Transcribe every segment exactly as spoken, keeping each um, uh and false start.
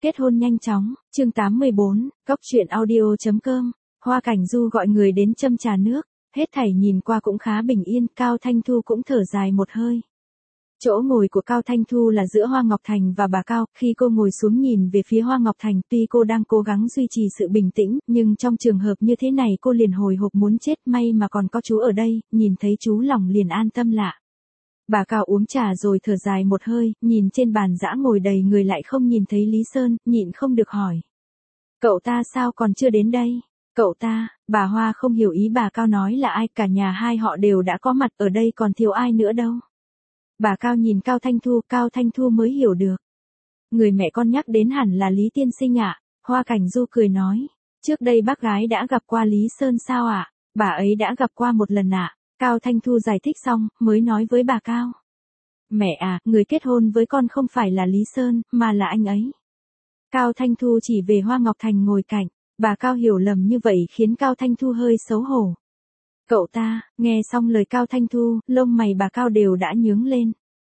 Kết hôn nhanh chóng, chương tám mươi bốn, góc truyện audio chấm com, Hoa Cảnh Du gọi người đến châm trà nước, hết thảy nhìn qua cũng khá bình yên, Cao Thanh Thu cũng thở dài một hơi. Chỗ ngồi của Cao Thanh Thu là giữa Hoa Ngọc Thành và bà Cao, khi cô ngồi xuống nhìn về phía Hoa Ngọc Thành, tuy cô đang cố gắng duy trì sự bình tĩnh, nhưng trong trường hợp như thế này cô liền hồi hộp muốn chết, may mà còn có chú ở đây, nhìn thấy chú lòng liền an tâm lạ. Bà Cao uống trà rồi thở dài một hơi, nhìn trên bàn dã ngồi đầy người lại không nhìn thấy Lý Sơn, nhịn không được hỏi. Cậu ta sao còn chưa đến đây? Cậu ta, bà Hoa không hiểu ý bà Cao nói là ai, cả nhà hai họ đều đã có mặt ở đây còn thiếu ai nữa đâu. Bà Cao nhìn Cao Thanh Thu, Cao Thanh Thu mới hiểu được. Người mẹ con nhắc đến hẳn là Lý Tiên Sinh ạ. Hoa Cảnh Du cười nói, trước đây bác gái đã gặp qua Lý Sơn sao ạ? Bà ấy đã gặp qua một lần ạ. Cao Thanh Thu giải thích xong, mới nói với bà Cao. Mẹ à, người kết hôn với con không phải là Lý Sơn, mà là anh ấy. Cao Thanh Thu chỉ về Hoa Ngọc Thành ngồi cạnh, bà Cao hiểu lầm như vậy khiến Cao Thanh Thu hơi xấu hổ. Cậu ta, nghe xong lời Cao Thanh Thu, lông mày bà Cao đều đã nhướng lên.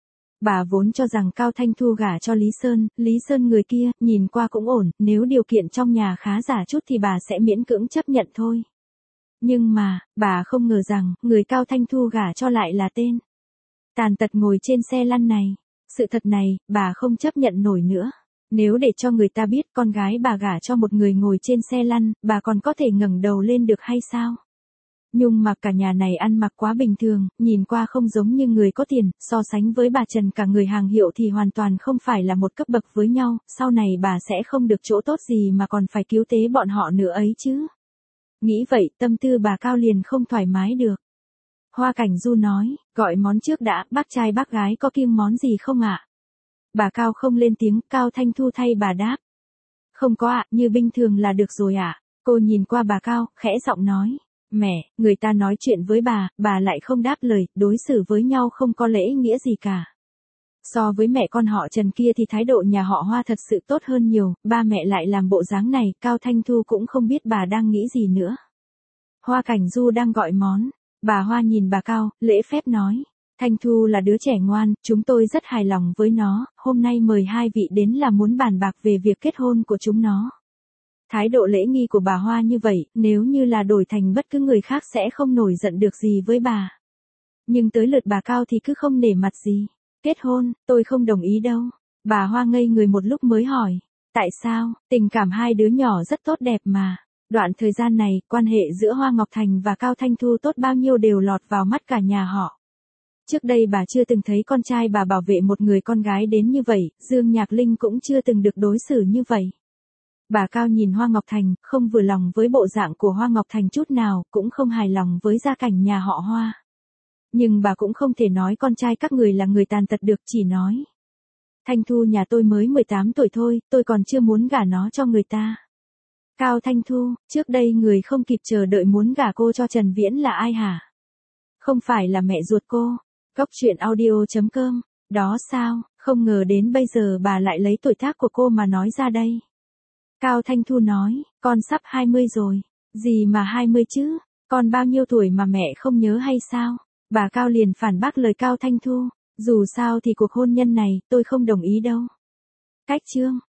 Bà vốn cho rằng Cao Thanh Thu gả cho Lý Sơn, Lý Sơn người kia, nhìn qua cũng ổn, nếu điều kiện trong nhà khá giả chút thì bà sẽ miễn cưỡng chấp nhận thôi. Nhưng mà, bà không ngờ rằng, người Cao Thanh Thu gả cho lại là tên tàn tật ngồi trên xe lăn này. Sự thật này, bà không chấp nhận nổi nữa. Nếu để cho người ta biết con gái bà gả cho một người ngồi trên xe lăn, bà còn có thể ngẩng đầu lên được hay sao? Nhưng mà cả nhà này ăn mặc quá bình thường, nhìn qua không giống như người có tiền, so sánh với bà Trần cả người hàng hiệu thì hoàn toàn không phải là một cấp bậc với nhau, sau này bà sẽ không được chỗ tốt gì mà còn phải cứu tế bọn họ nữa ấy chứ. Nghĩ vậy, tâm tư bà Cao liền không thoải mái được. Hoa Cảnh Du nói, gọi món trước đã, bác trai bác gái có kiêng món gì không ạ? Bà Cao không lên tiếng, Cao Thanh Thu thay bà đáp. Không có ạ, như bình thường là được rồi ạ. Cô nhìn qua bà Cao, khẽ giọng nói. Mẹ, người ta nói chuyện với bà, bà lại không đáp lời, đối xử với nhau không có lễ nghĩa gì cả. So với mẹ con họ Trần kia thì thái độ nhà họ Hoa thật sự tốt hơn nhiều, ba mẹ lại làm bộ dáng này, Cao Thanh Thu cũng không biết bà đang nghĩ gì nữa. Hoa Cảnh Du đang gọi món, bà Hoa nhìn bà Cao, lễ phép nói. Thanh Thu là đứa trẻ ngoan, chúng tôi rất hài lòng với nó, hôm nay mời hai vị đến là muốn bàn bạc về việc kết hôn của chúng nó. Thái độ lễ nghi của bà Hoa như vậy, nếu như là đổi thành bất cứ người khác sẽ không nổi giận được gì với bà. Nhưng tới lượt bà Cao thì cứ không nể mặt gì. Kết hôn, tôi không đồng ý đâu. Bà Hoa ngây người một lúc mới hỏi. Tại sao, tình cảm hai đứa nhỏ rất tốt đẹp mà. Đoạn thời gian này, quan hệ giữa Hoa Ngọc Thành và Cao Thanh Thu tốt bao nhiêu đều lọt vào mắt cả nhà họ. Trước đây bà chưa từng thấy con trai bà bảo vệ một người con gái đến như vậy, Dương Nhạc Linh cũng chưa từng được đối xử như vậy. Bà Cao nhìn Hoa Ngọc Thành, không vừa lòng với bộ dạng của Hoa Ngọc Thành chút nào, cũng không hài lòng với gia cảnh nhà họ Hoa. Nhưng bà cũng không thể nói con trai các người là người tàn tật được, chỉ nói. Thanh Thu nhà tôi mới mười tám tuổi thôi, tôi còn chưa muốn gả nó cho người ta. Cao Thanh Thu, trước đây người không kịp chờ đợi muốn gả cô cho Trần Viễn là ai hả? Không phải là mẹ ruột cô. Góc truyện audio chấm com, đó sao, không ngờ đến bây giờ bà lại lấy tuổi tác của cô mà nói ra đây. Cao Thanh Thu nói, con sắp hai mươi rồi. Gì mà hai mươi chứ, con bao nhiêu tuổi mà mẹ không nhớ hay sao? Bà Cao liền phản bác lời Cao Thanh Thu, dù sao thì cuộc hôn nhân này, tôi không đồng ý đâu. Cách chương.